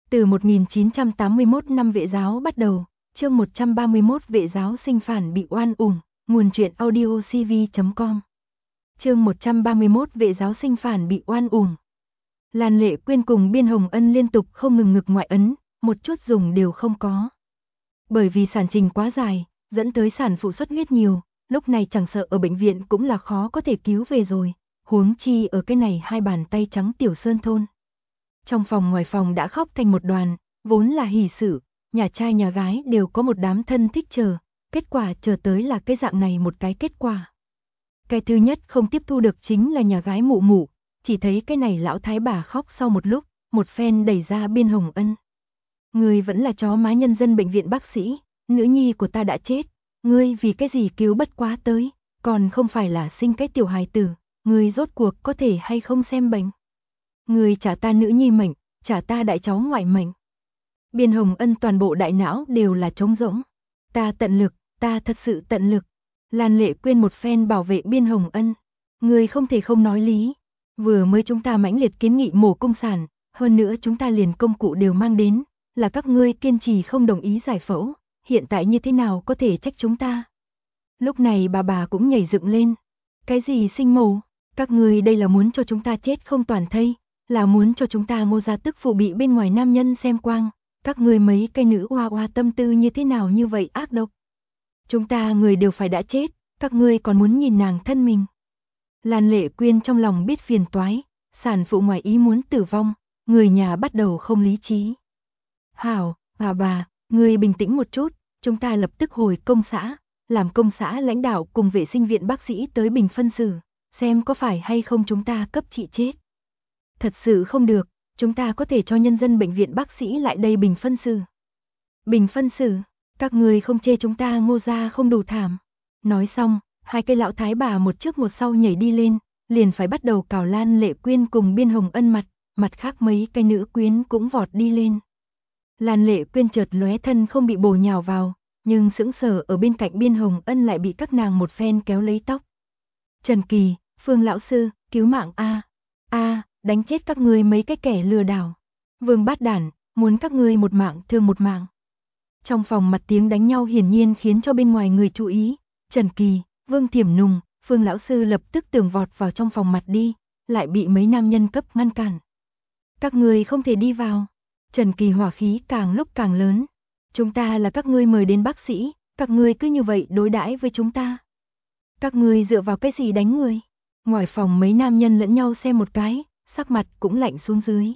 Từ 1981 năm vệ giáo bắt đầu, chương 131 vệ giáo sinh phản bị oan uổng, nguồn truyện audio cv.com. Chương 131 vệ giáo sinh phản bị oan uổng. Lan Lệ Quyên cùng Biên Hồng Ân liên tục không ngừng ngực ngoại ấn, một chút dùng đều không có. Bởi vì sản trình quá dài, dẫn tới sản phụ xuất huyết nhiều, lúc này chẳng sợ ở bệnh viện cũng là khó có thể cứu về rồi, huống chi ở cái này hai bàn tay trắng tiểu sơn thôn. Trong phòng ngoài phòng đã khóc thành một đoàn, vốn là hỷ sự, nhà trai nhà gái đều có một đám thân thích chờ, kết quả chờ tới là cái dạng này một cái kết quả. Cái thứ nhất không tiếp thu được chính là nhà gái Mụ Mụ, chỉ thấy cái này lão thái bà khóc sau một lúc, một phen đẩy ra Biên Hồng Ân. Ngươi vẫn là chó má nhân dân bệnh viện bác sĩ, nữ nhi của ta đã chết, ngươi vì cái gì cứu bất quá tới, còn không phải là sinh cái tiểu hài tử, ngươi rốt cuộc có thể hay không xem bệnh. Ngươi trả ta nữ nhi mệnh, trả ta đại cháu ngoại mệnh. Biên Hồng Ân toàn bộ đại não đều là trống rỗng. Ta tận lực, ta thật sự tận lực. Lan Lệ Quyên một phen bảo vệ Biên Hồng Ân. Ngươi không thể không nói lý. Vừa mới chúng ta mãnh liệt kiến nghị mổ công sản, hơn nữa chúng ta liền công cụ đều mang đến, là các ngươi kiên trì không đồng ý giải phẫu, hiện tại như thế nào có thể trách chúng ta. Lúc này bà cũng nhảy dựng lên. Cái gì sinh mổ, các ngươi đây là muốn cho chúng ta chết không toàn thây, là muốn cho chúng ta Ngô gia tức phụ bị bên ngoài nam nhân xem quang, các ngươi mấy cái nữ oa oa tâm tư như thế nào như vậy ác độc. Chúng ta người đều phải đã chết, các ngươi còn muốn nhìn nàng thân mình. Lan Lệ Quyên trong lòng biết phiền toái, sản phụ ngoài ý muốn tử vong, người nhà bắt đầu không lý trí. Hảo, bà, ngươi bình tĩnh một chút, chúng ta lập tức hồi công xã, làm công xã lãnh đạo cùng vệ sinh viện bác sĩ tới bình phân xử, xem có phải hay không chúng ta cấp trị chết. Thật sự không được, chúng ta có thể cho nhân dân bệnh viện bác sĩ lại đây bình phân xử. Bình phân xử, các người không chê chúng ta Ngô gia không đủ thảm. Nói xong, hai cái lão thái bà một trước một sau nhảy đi lên, liền phải bắt đầu cào Lan Lệ Quyên cùng Biên Hồng Ân mặt khác mấy cái nữ quyến cũng vọt đi lên. Lan Lệ Quyên chợt lóe thân không bị bổ nhào vào, nhưng sững sờ ở bên cạnh Biên Hồng Ân lại bị các nàng một phen kéo lấy tóc. Trần Kỳ, Phương lão sư, cứu mạng a, đánh chết các ngươi mấy cái kẻ lừa đảo. Vương Bát Đản, muốn các ngươi một mạng thương một mạng. Trong phòng mặt tiếng đánh nhau hiển nhiên khiến cho bên ngoài người chú ý. Trần Kỳ, Vương Thiểm Nùng, Phương lão sư lập tức tường vọt vào trong phòng mặt đi, lại bị mấy nam nhân cấp ngăn cản. Các ngươi không thể đi vào. Trần Kỳ hỏa khí càng lúc càng lớn. Chúng ta là các ngươi mời đến bác sĩ, các ngươi cứ như vậy đối đãi với chúng ta. Các ngươi dựa vào cái gì đánh người? Ngoài phòng mấy nam nhân lẫn nhau xem một cái, sắc mặt cũng lạnh xuống dưới.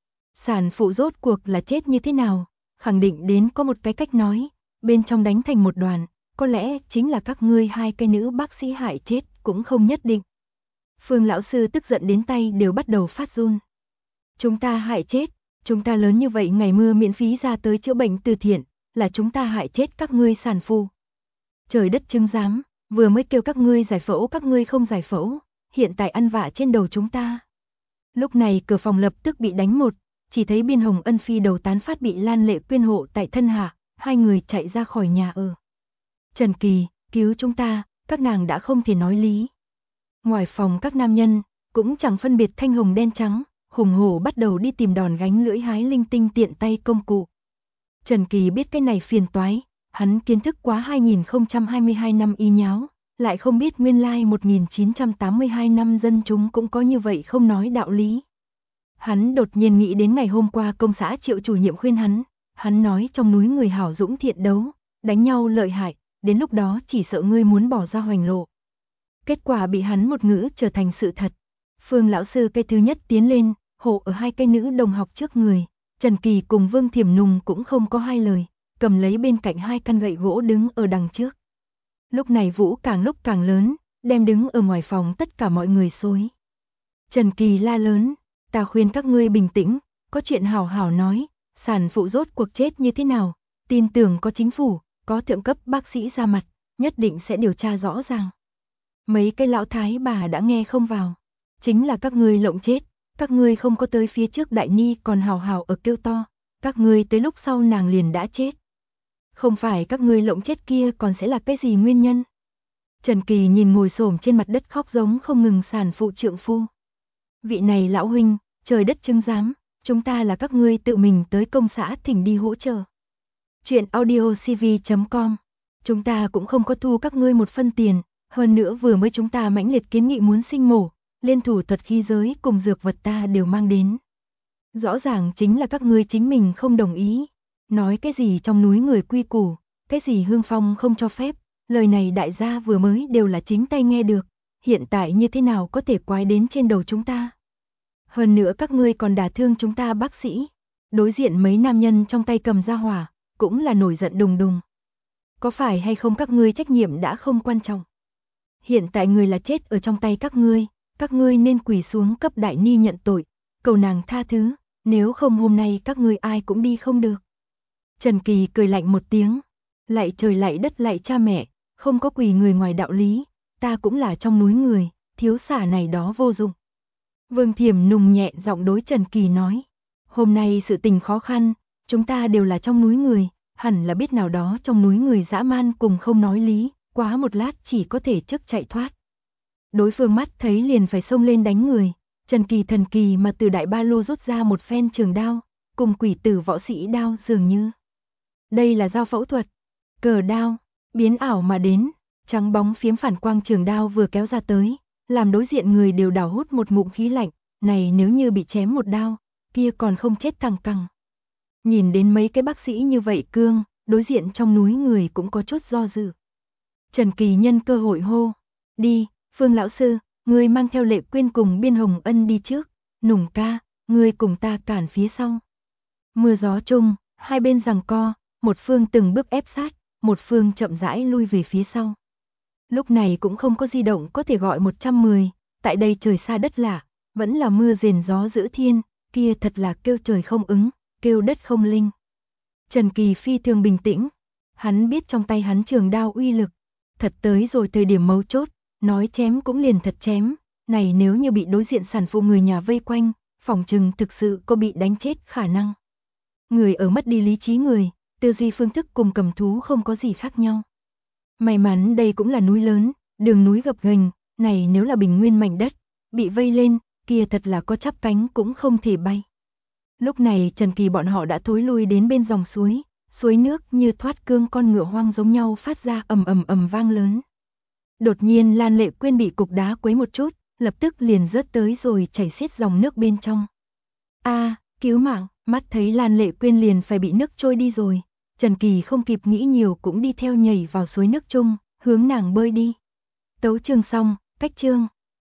Sản phụ rốt cuộc là chết như thế nào? Khẳng định đến có một cái cách nói, bên trong đánh thành một đoàn, có lẽ chính là các ngươi hai cái nữ bác sĩ hại chết, cũng không nhất định. Phương lão sư tức giận đến tay đều bắt đầu phát run. Chúng ta hại chết, chúng ta lớn như vậy ngày mưa miễn phí ra tới chữa bệnh từ thiện, là chúng ta hại chết các ngươi sản phụ. Trời đất chứng giám, vừa mới kêu các ngươi giải phẫu các ngươi không giải phẫu, hiện tại ăn vạ trên đầu chúng ta. Lúc này cửa phòng lập tức bị đánh một, chỉ thấy Biên Hồng Ân phi đầu tán phát bị Lan Lệ Quyên hộ tại thân hạ, hai người chạy ra khỏi nhà ở. Trần Kỳ, cứu chúng ta, các nàng đã không thể nói lý. Ngoài phòng các nam nhân, cũng chẳng phân biệt thanh hồng đen trắng, hùng hổ bắt đầu đi tìm đòn gánh lưỡi hái linh tinh tiện tay công cụ. Trần Kỳ biết cái này phiền toái, hắn kiến thức quá 2022 năm y nháo, lại không biết nguyên lai 1982 năm dân chúng cũng có như vậy không nói đạo lý. Hắn đột nhiên nghĩ đến ngày hôm qua công xã Triệu chủ nhiệm khuyên hắn nói trong núi người hảo dũng thiện đấu, đánh nhau lợi hại, đến lúc đó chỉ sợ ngươi muốn bỏ ra hoành lộ. Kết quả bị hắn một ngữ trở thành sự thật. Phương lão sư cây thứ nhất tiến lên, hộ ở hai cây nữ đồng học trước người, Trần Kỳ cùng Vương Thiểm Nùng cũng không có hai lời, cầm lấy bên cạnh hai căn gậy gỗ đứng ở đằng trước. Lúc này vũ càng lúc càng lớn, đem đứng ở ngoài phòng tất cả mọi người xối. Trần Kỳ la lớn, ta khuyên các ngươi bình tĩnh, có chuyện hảo hảo nói, sản phụ rốt cuộc chết như thế nào, tin tưởng có chính phủ, có thượng cấp bác sĩ ra mặt, nhất định sẽ điều tra rõ ràng. Mấy cái lão thái bà đã nghe không vào, chính là các ngươi lộng chết, các ngươi không có tới phía trước đại ni còn hào hào ở kêu to, các ngươi tới lúc sau nàng liền đã chết. Không phải các ngươi lộng chết kia còn sẽ là cái gì nguyên nhân? Trần Kỳ nhìn ngồi xổm trên mặt đất khóc giống không ngừng sản phụ trượng phu. Vị này lão huynh, trời đất chứng giám, chúng ta là các ngươi tự mình tới công xã thỉnh đi hỗ trợ. Chuyện audiocv.com. Chúng ta cũng không có thu các ngươi một phân tiền, hơn nữa vừa mới chúng ta mãnh liệt kiến nghị muốn sinh mổ, liên thủ thuật khí giới cùng dược vật ta đều mang đến. Rõ ràng chính là các ngươi chính mình không đồng ý. Nói cái gì trong núi người quy củ, cái gì Hương Phong không cho phép, lời này đại gia vừa mới đều là chính tay nghe được, hiện tại như thế nào có thể quái đến trên đầu chúng ta. Hơn nữa các ngươi còn đả thương chúng ta bác sĩ. Đối diện mấy nam nhân trong tay cầm ra hỏa, cũng là nổi giận đùng đùng. Có phải hay không các ngươi trách nhiệm đã không quan trọng. Hiện tại người là chết ở trong tay các ngươi nên quỳ xuống cấp đại ni nhận tội, cầu nàng tha thứ, nếu không hôm nay các ngươi ai cũng đi không được. Trần Kỳ cười lạnh một tiếng, lạy trời lạy đất lạy cha mẹ, không có quỳ người ngoài đạo lý, ta cũng là trong núi người, thiếu xả này đó vô dụng. Vương Thiểm nùng nhẹ giọng đối Trần Kỳ nói, hôm nay sự tình khó khăn, chúng ta đều là trong núi người, hẳn là biết nào đó trong núi người dã man cùng không nói lý, quá một lát chỉ có thể trước chạy thoát. Đối phương mắt thấy liền phải xông lên đánh người, Trần Kỳ thần kỳ mà từ đại ba lô rút ra một phen trường đao, cùng quỷ tử võ sĩ đao dường như. Đây là dao phẫu thuật, cờ đao, biến ảo mà đến, trắng bóng phiếm phản quang trường đao vừa kéo ra tới, làm đối diện người đều đảo hút một ngụm khí lạnh, này nếu như bị chém một đao, kia còn không chết thằng cẳng. Nhìn đến mấy cái bác sĩ như vậy cương, đối diện trong núi người cũng có chút do dự. Trần Kỳ nhân cơ hội hô, đi, Phương lão sư, ngươi mang theo Lệ Quyên cùng Biên Hồng Ân đi trước, Nùng ca, ngươi cùng ta cản phía sau. Mưa gió chung, hai bên giằng co, một phương từng bước ép sát, một phương chậm rãi lui về phía sau. Lúc này cũng không có di động có thể gọi 110, tại đây trời xa đất lạ, vẫn là mưa rền gió dữ thiên, kia thật là kêu trời không ứng, kêu đất không linh. Trần Kỳ phi thường bình tĩnh, hắn biết trong tay hắn trường đao uy lực, thật tới rồi thời điểm mấu chốt, nói chém cũng liền thật chém, này nếu như bị đối diện sản phụ người nhà vây quanh, phỏng chừng thực sự có bị đánh chết khả năng. Người ở mất đi lý trí người, tư duy phương thức cùng cầm thú không có gì khác nhau. May mắn đây cũng là núi lớn, đường núi gập ghềnh, này nếu là bình nguyên mảnh đất, bị vây lên, kia thật là có chắp cánh cũng không thể bay. Lúc này Trần Kỳ bọn họ đã thối lui đến bên dòng suối, suối nước như thoát cương con ngựa hoang giống nhau phát ra ầm ầm ầm vang lớn. Đột nhiên Lan Lệ Quyên bị cục đá quấy một chút, lập tức liền rớt tới rồi chảy xiết dòng nước bên trong. A, cứu mạng, mắt thấy Lan Lệ Quyên liền phải bị nước trôi đi rồi, Trần Kỳ không kịp nghĩ nhiều cũng đi theo nhảy vào suối nước chung, hướng nàng bơi đi. Tấu chương xong, cách chương.